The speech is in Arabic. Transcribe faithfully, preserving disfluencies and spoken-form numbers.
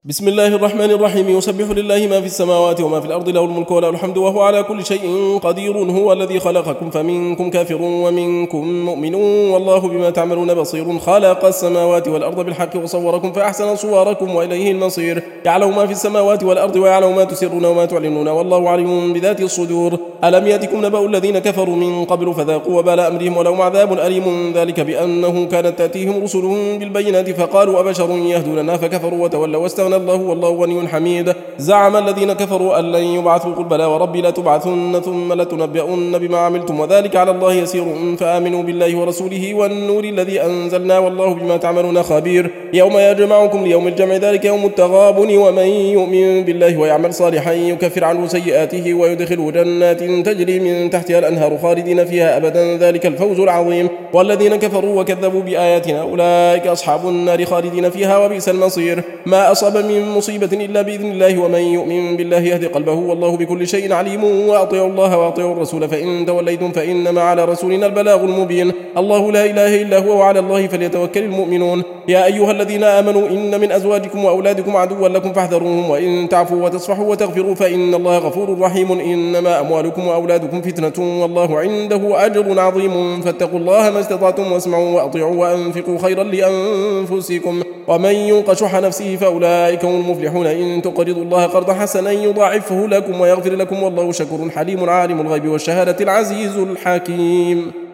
بسم الله الرحمن الرحيم. يسبح لله ما في السماوات وما في الأرض، له الملك وله الحمد وهو على كل شيء قدير. هو الذي خلقكم فمنكم كافر ومنكم مؤمن والله بما تعملون بصير. خلق السماوات والأرض بالحق وصوركم فأحسن صوركم وإليه المصير. يعلم ما في السماوات والأرض ويعلم ما تسرون وما تعلنون والله عليم بذات الصدور. ألم يأتكم نبأ الذين كفروا من قبل فذاقوا وبال أمرهم ولهم عذاب أليم، ذلك بأنه كانت تأتيهم رسلهم بالبينات فقالوا أبشر يهدوننا فكفروا وتولوا واستغنى الله والله غني حميد. زعم الذين كفروا أن لن يبعثوا، قل بلى وربي لتبعثن ثم لتنبؤن بما عملتم وذلك على الله يسير. فآمنوا بالله ورسوله والنور الذي أنزلنا والله بما تعملون خبير. يوم يجمعكم ليوم الجمع ذلك يوم التغابن، ومن يؤمن بالله ويعمل صالحا يكفر عنه سيئاته ويدخله جنات تجري من تحتها الأنهار خالدين فيها أبدا، ذلك الفوز العظيم. والذين كفروا وكذبوا بآياتنا أولئك أصحاب النار خالدين فيها وبئس المصير. ما أصاب من مصيبة إلا بإذن الله، ومن يؤمن بالله يهدي قلبه والله بكل شيء عليم. وأطيعوا الله وأطيعوا الرسول فإن توليتم فإنما على رسولنا البلاغ المبين. الله لا إله إلا هو وعلى الله فليتوكل المؤمنون. يا أيها الذين آمنوا إن من أزواجكم وأولادكم عدوا لكم فاحذروهم، وإن تعفوا وتصفحوا وتغفروا فإن الله غفور رحيم. إنما أموالكم وأولادكم فتنة والله عنده أجر عظيم. فاتقوا الله ما استطعتم واسمعوا وأطيعوا وأنفقوا خيرا لأنفسكم، ومن يوق شح نفسه فأولئك هم المفلحون. إن تقرضوا الله قرضا حسنا يضاعفه لكم ويغفر لكم والله شكور حليم عالم الغيب والشهادة العزيز الحكيم.